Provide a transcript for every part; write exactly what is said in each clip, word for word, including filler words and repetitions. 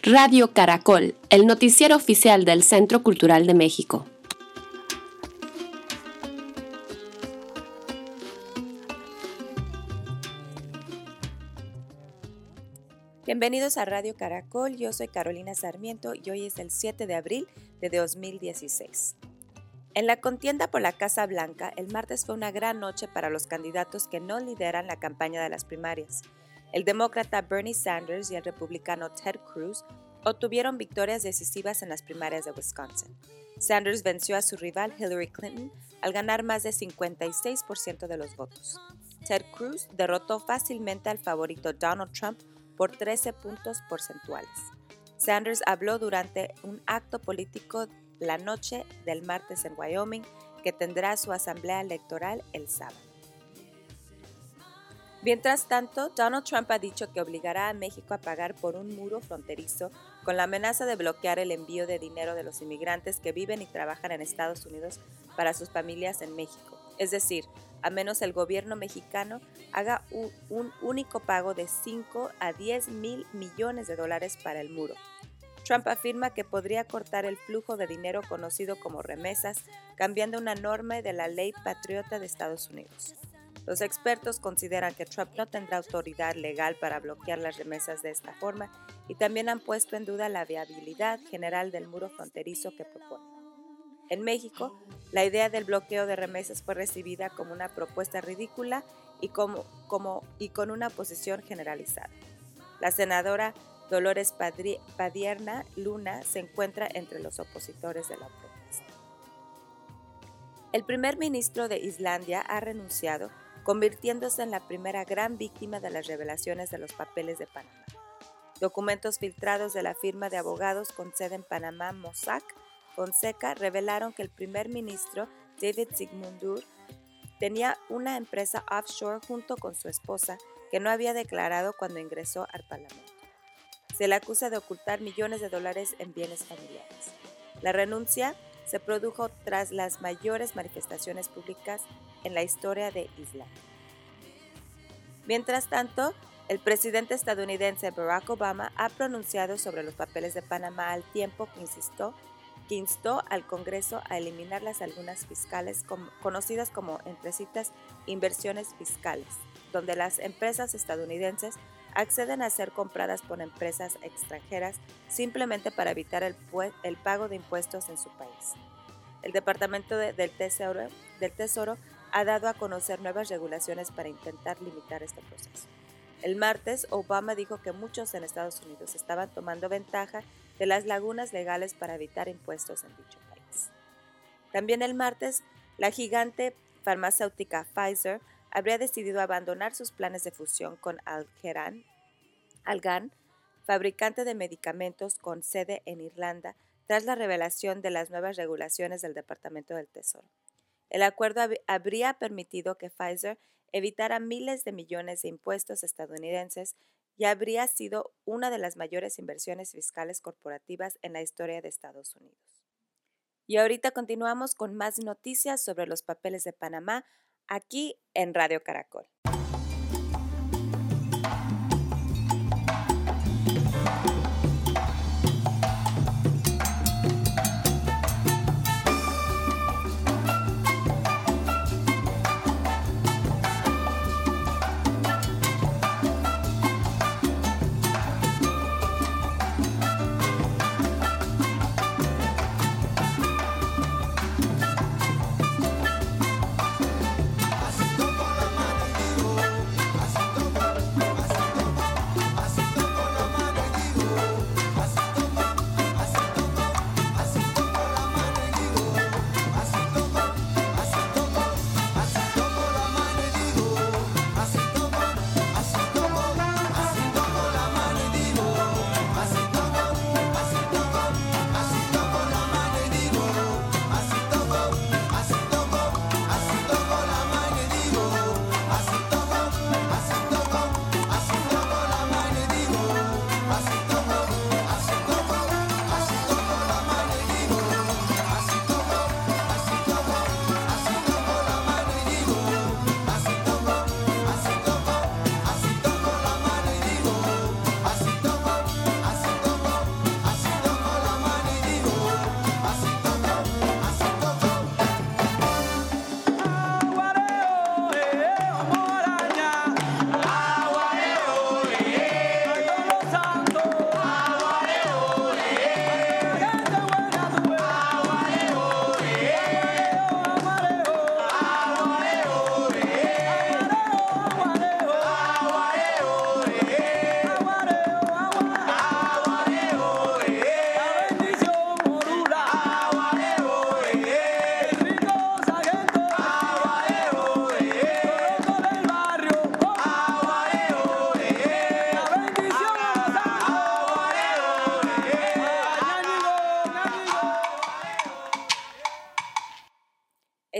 Radio Caracol, el noticiero oficial del Centro Cultural de México. Bienvenidos a Radio Caracol, yo soy Carolina Sarmiento y hoy es el siete de abril de dos mil dieciséis. En la contienda por la Casa Blanca, el martes fue una gran noche para los candidatos que no lideran la campaña de las primarias. El demócrata Bernie Sanders y el republicano Ted Cruz obtuvieron victorias decisivas en las primarias de Wisconsin. Sanders venció a su rival Hillary Clinton al ganar más de cincuenta y seis por ciento de los votos. Ted Cruz derrotó fácilmente al favorito Donald Trump por trece puntos porcentuales. Sanders habló durante un acto político la noche del martes en Wyoming, que tendrá su asamblea electoral el sábado. Mientras tanto, Donald Trump ha dicho que obligará a México a pagar por un muro fronterizo con la amenaza de bloquear el envío de dinero de los inmigrantes que viven y trabajan en Estados Unidos para sus familias en México. Es decir, a menos el gobierno mexicano haga un, un único pago de cinco a diez mil millones de dólares para el muro. Trump afirma que podría cortar el flujo de dinero conocido como remesas, cambiando una norma de la ley patriota de Estados Unidos. Los expertos consideran que Trump no tendrá autoridad legal para bloquear las remesas de esta forma y también han puesto en duda la viabilidad general del muro fronterizo que propone. En México, la idea del bloqueo de remesas fue recibida como una propuesta ridícula y, como, como, y con una oposición generalizada. La senadora Dolores Padri- Padierna Luna se encuentra entre los opositores de la propuesta. El primer ministro de Islandia ha renunciado, convirtiéndose en la primera gran víctima de las revelaciones de los papeles de Panamá. Documentos filtrados de la firma de abogados con sede en Panamá, Mossack Fonseca, revelaron que el primer ministro, David Sigmundur, tenía una empresa offshore junto con su esposa que no había declarado cuando ingresó al Parlamento. Se le acusa de ocultar millones de dólares en bienes familiares. La renuncia se produjo tras las mayores manifestaciones públicas en la historia de Islandia. Mientras tanto, el presidente estadounidense Barack Obama ha pronunciado sobre los papeles de Panamá al tiempo que insistió que instó al Congreso a eliminar las lagunas fiscales como, conocidas como, entre citas, inversiones fiscales, donde las empresas estadounidenses acceden a ser compradas por empresas extranjeras simplemente para evitar el, el pago de impuestos en su país. El Departamento de, del, Tesoro, del Tesoro ha dado a conocer nuevas regulaciones para intentar limitar este proceso. El martes, Obama dijo que muchos en Estados Unidos estaban tomando ventaja de las lagunas legales para evitar impuestos en dicho país. También el martes, la gigante farmacéutica Pfizer habría decidido abandonar sus planes de fusión con Algeran, Algan, fabricante de medicamentos con sede en Irlanda, tras la revelación de las nuevas regulaciones del Departamento del Tesoro. El acuerdo hab- habría permitido que Pfizer evitara miles de millones de impuestos estadounidenses y habría sido una de las mayores inversiones fiscales corporativas en la historia de Estados Unidos. Y ahorita continuamos con más noticias sobre los papeles de Panamá aquí en Radio Caracol.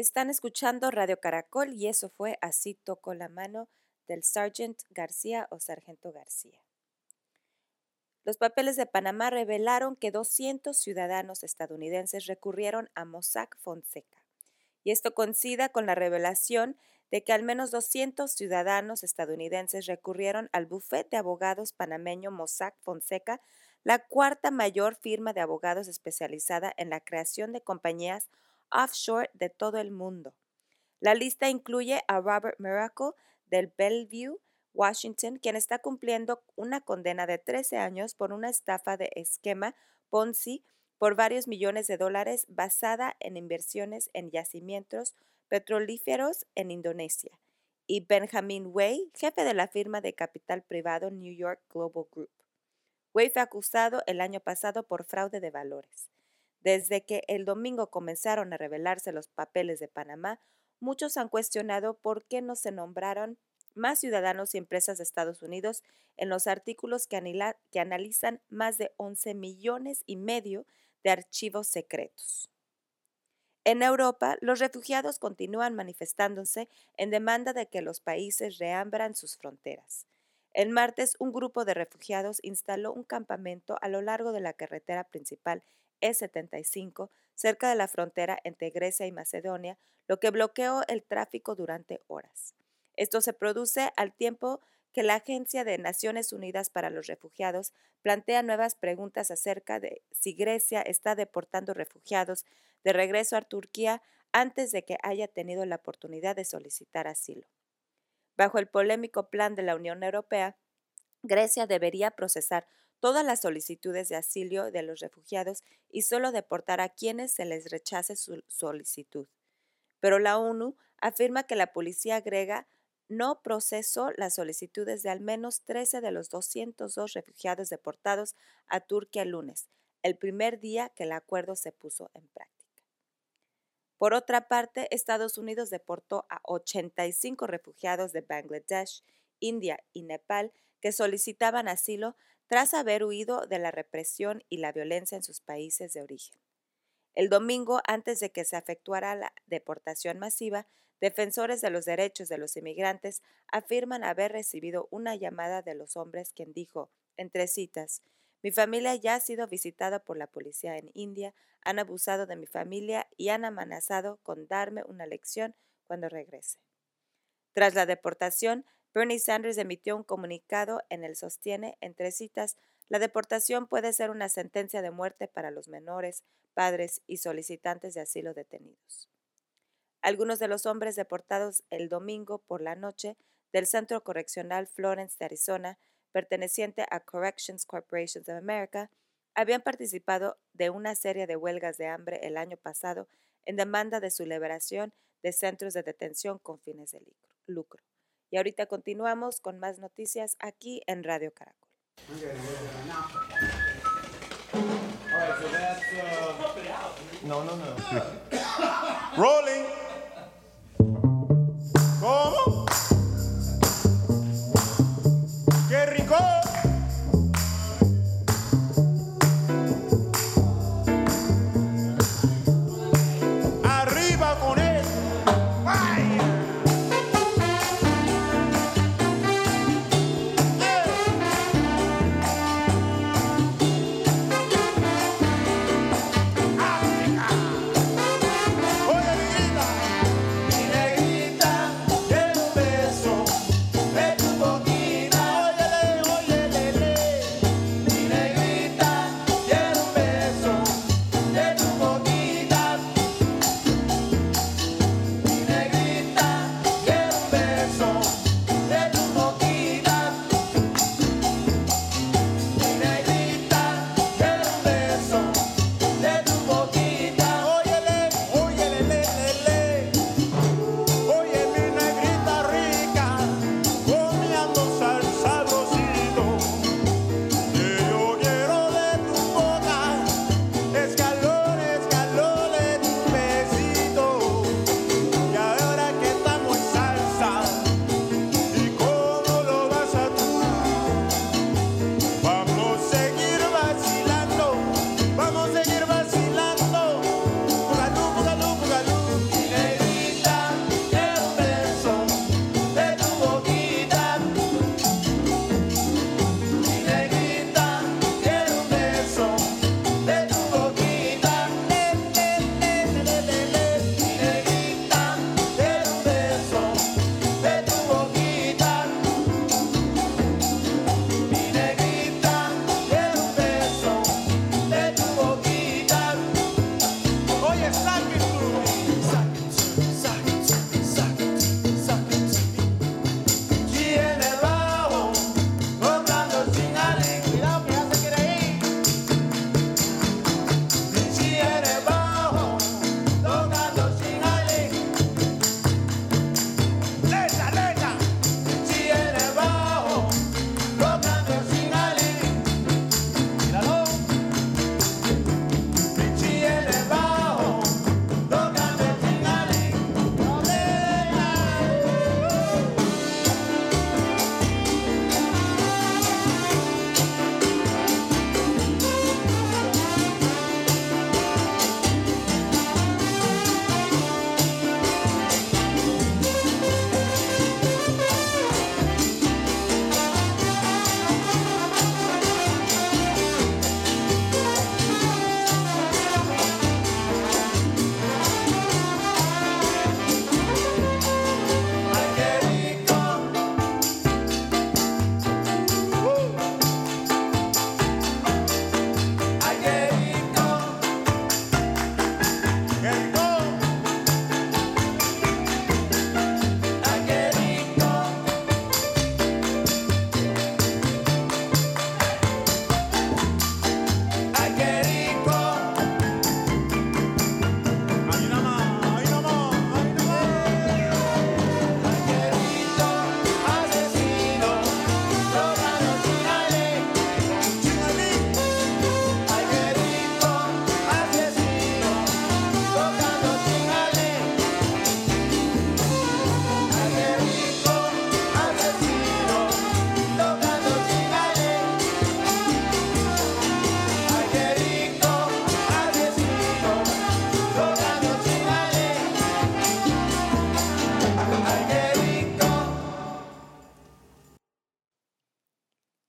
Están escuchando Radio Caracol y eso fue Así tocó la mano del Sargent García o Sargento García. Los papeles de Panamá revelaron que doscientos ciudadanos estadounidenses recurrieron a Mossack Fonseca. Y esto coincide con la revelación de que al menos doscientos ciudadanos estadounidenses recurrieron al bufete de abogados panameño Mossack Fonseca, la cuarta mayor firma de abogados especializada en la creación de compañías offshore de todo el mundo. La lista incluye a Robert Miracle del Bellevue, Washington, quien está cumpliendo una condena de trece años por una estafa de esquema Ponzi por varios millones de dólares basada en inversiones en yacimientos petrolíferos en Indonesia, y Benjamin Way, jefe de la firma de capital privado New York Global Group. Way fue acusado el año pasado por fraude de valores. Desde que el domingo comenzaron a revelarse los papeles de Panamá, muchos han cuestionado por qué no se nombraron más ciudadanos y empresas de Estados Unidos en los artículos que, anila, que analizan más de once millones y medio de archivos secretos. En Europa, los refugiados continúan manifestándose en demanda de que los países reabran sus fronteras. El martes, un grupo de refugiados instaló un campamento a lo largo de la carretera principal E setenta y cinco, cerca de la frontera entre Grecia y Macedonia, lo que bloqueó el tráfico durante horas. Esto se produce al tiempo que la Agencia de Naciones Unidas para los Refugiados plantea nuevas preguntas acerca de si Grecia está deportando refugiados de regreso a Turquía antes de que haya tenido la oportunidad de solicitar asilo. Bajo el polémico plan de la Unión Europea, Grecia debería procesar todas las solicitudes de asilo de los refugiados y solo deportar a quienes se les rechace su solicitud. Pero la ONU afirma que la policía griega no procesó las solicitudes de al menos trece de los doscientos dos refugiados deportados a Turquía el lunes, el primer día que el acuerdo se puso en práctica. Por otra parte, Estados Unidos deportó a ochenta y cinco refugiados de Bangladesh, India y Nepal que solicitaban asilo tras haber huido de la represión y la violencia en sus países de origen. El domingo, antes de que se efectuara la deportación masiva, defensores de los derechos de los inmigrantes afirman haber recibido una llamada de los hombres quien dijo, entre citas, «Mi familia ya ha sido visitada por la policía en India, han abusado de mi familia y han amenazado con darme una lección cuando regrese». Tras la deportación, Bernie Sanders emitió un comunicado en el sostiene, entre citas, «La deportación puede ser una sentencia de muerte para los menores, padres y solicitantes de asilo detenidos». Algunos de los hombres deportados el domingo por la noche del Centro Correccional Florence de Arizona, perteneciente a Corrections Corporation of America, habían participado de una serie de huelgas de hambre el año pasado en demanda de su liberación de centros de detención con fines de lucro. Y ahorita continuamos con más noticias aquí en Radio Caracol. No, no, no. Rolling. ¿Cómo? ¡Qué rico! Arriba con él. ¡Ay! Oye, mi vida.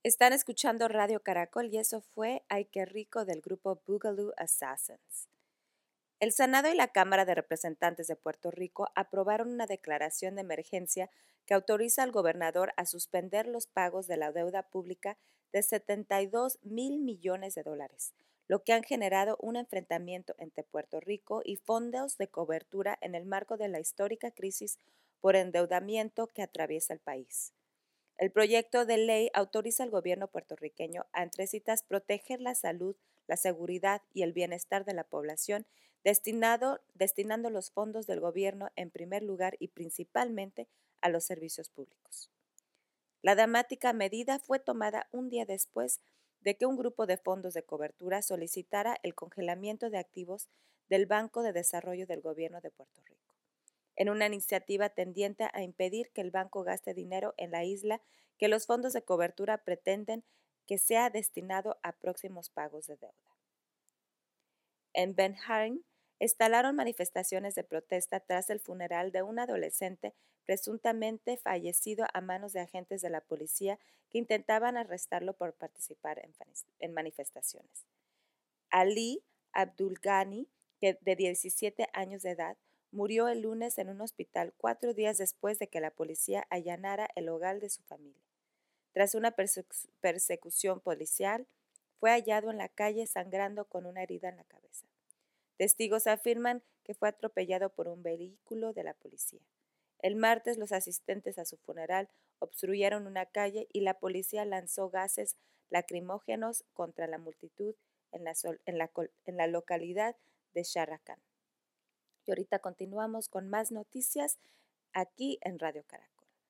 Están escuchando Radio Caracol y eso fue Ay qué rico del grupo Boogaloo Assassins. El Senado y la Cámara de Representantes de Puerto Rico aprobaron una declaración de emergencia que autoriza al gobernador a suspender los pagos de la deuda pública de setenta y dos mil millones de dólares, lo que han generado un enfrentamiento entre Puerto Rico y fondos de cobertura en el marco de la histórica crisis por endeudamiento que atraviesa el país. El proyecto de ley autoriza al gobierno puertorriqueño a, entre citas, proteger la salud, la seguridad y el bienestar de la población, destinado, destinando los fondos del gobierno en primer lugar y principalmente a los servicios públicos. La dramática medida fue tomada un día después de que un grupo de fondos de cobertura solicitara el congelamiento de activos del Banco de Desarrollo del Gobierno de Puerto Rico, en una iniciativa tendiente a impedir que el banco gaste dinero en la isla que los fondos de cobertura pretenden que sea destinado a próximos pagos de deuda. En Benhaim instalaron manifestaciones de protesta tras el funeral de un adolescente presuntamente fallecido a manos de agentes de la policía que intentaban arrestarlo por participar en, en manifestaciones. Ali Abdulghani, que de diecisiete años de edad, murió el lunes en un hospital cuatro días después de que la policía allanara el hogar de su familia. Tras una persecu- persecución policial, fue hallado en la calle sangrando con una herida en la cabeza. Testigos afirman que fue atropellado por un vehículo de la policía. El martes, los asistentes a su funeral obstruyeron una calle y la policía lanzó gases lacrimógenos contra la multitud en la, sol- en la, col- en la localidad de Sharraqán. Y ahorita continuamos con más noticias aquí en Radio Caracol.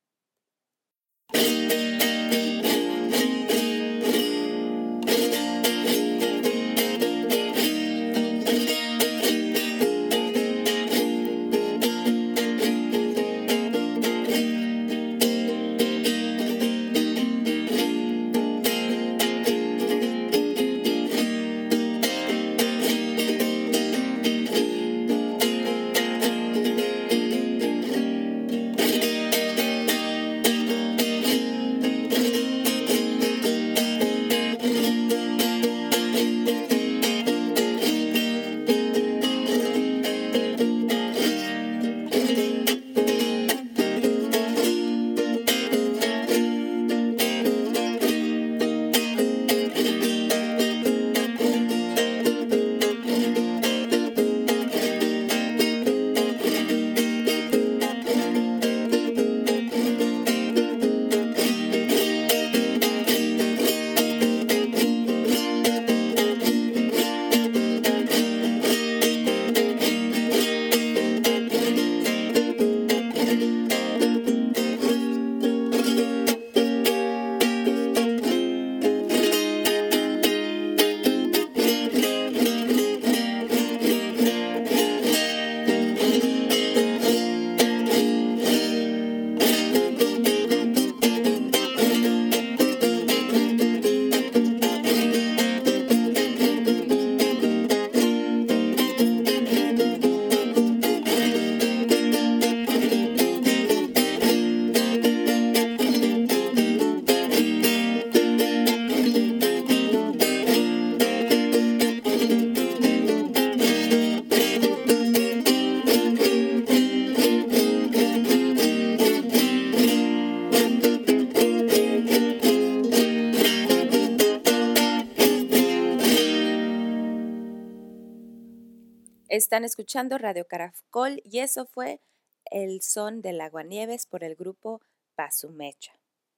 Están escuchando Radio Caracol y eso fue El Son del Aguanieves por el grupo Pasumecha.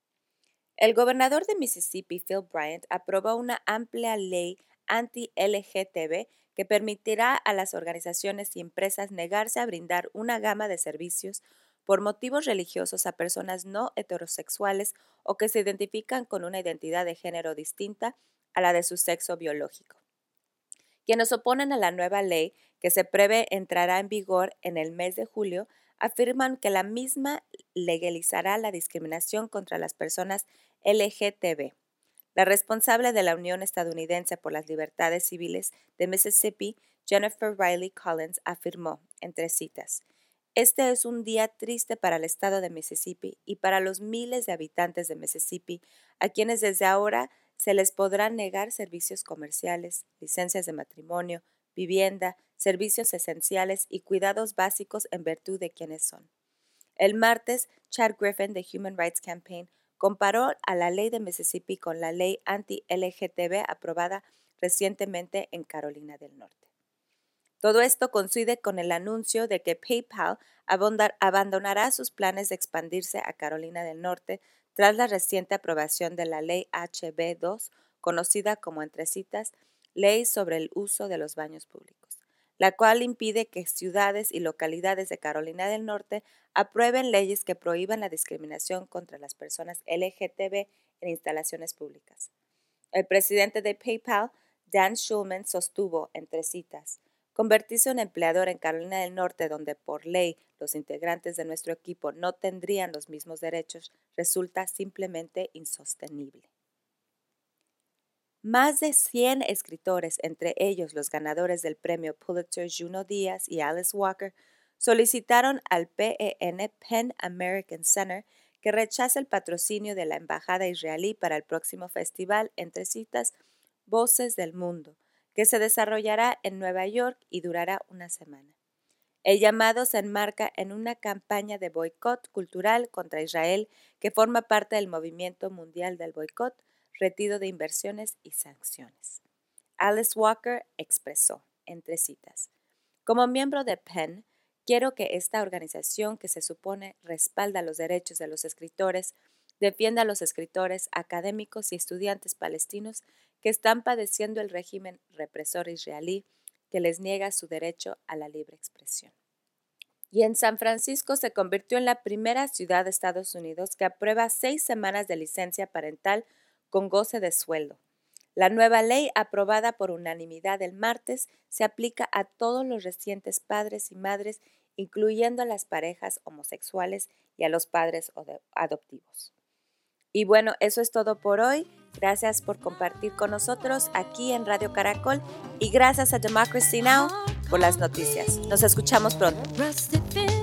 El gobernador de Mississippi, Phil Bryant, aprobó una amplia ley anti-L G T B que permitirá a las organizaciones y empresas negarse a brindar una gama de servicios por motivos religiosos a personas no heterosexuales o que se identifican con una identidad de género distinta a la de su sexo biológico. Quienes oponen a la nueva ley, que se prevé entrará en vigor en el mes de julio, afirman que la misma legalizará la discriminación contra las personas L G T B. La responsable de la Unión Estadounidense por las Libertades Civiles de Mississippi, Jennifer Riley Collins, afirmó, entre citas, Este es un día triste para el estado de Mississippi y para los miles de habitantes de Mississippi, a quienes desde ahora se les podrán negar servicios comerciales, licencias de matrimonio, vivienda, servicios esenciales y cuidados básicos en virtud de quienes son. El martes, Chad Griffin de Human Rights Campaign comparó a la ley de Mississippi con la ley anti-L G B T aprobada recientemente en Carolina del Norte. Todo esto coincide con el anuncio de que PayPal abandonará sus planes de expandirse a Carolina del Norte tras la reciente aprobación de la ley H B dos, conocida como entre citas, Ley sobre el uso de los baños públicos, la cual impide que ciudades y localidades de Carolina del Norte aprueben leyes que prohíban la discriminación contra las personas L G B T en instalaciones públicas. El presidente de PayPal, Dan Schulman, sostuvo, entre citas, convertirse en empleador en Carolina del Norte, donde por ley los integrantes de nuestro equipo no tendrían los mismos derechos, resulta simplemente insostenible. Más de cien escritores, entre ellos los ganadores del premio Pulitzer Junot Díaz y Alice Walker, solicitaron al P E N Pen American Center que rechace el patrocinio de la Embajada israelí para el próximo festival, entre citas, Voces del Mundo, que se desarrollará en Nueva York y durará una semana. El llamado se enmarca en una campaña de boicot cultural contra Israel que forma parte del movimiento mundial del boicot, retiro de inversiones y sanciones. Alice Walker expresó, entre citas, como miembro de Pen, quiero que esta organización que se supone respalda los derechos de los escritores, defienda a los escritores, académicos y estudiantes palestinos que están padeciendo el régimen represor israelí que les niega su derecho a la libre expresión. Y en San Francisco se convirtió en la primera ciudad de Estados Unidos que aprueba seis semanas de licencia parental con goce de sueldo. La nueva ley, aprobada por unanimidad el martes, se aplica a todos los recientes padres y madres, incluyendo a las parejas homosexuales y a los padres adoptivos. Y bueno, eso es todo por hoy. Gracias por compartir con nosotros aquí en Radio Caracol y gracias a Democracy Now! Por las noticias. Nos escuchamos pronto.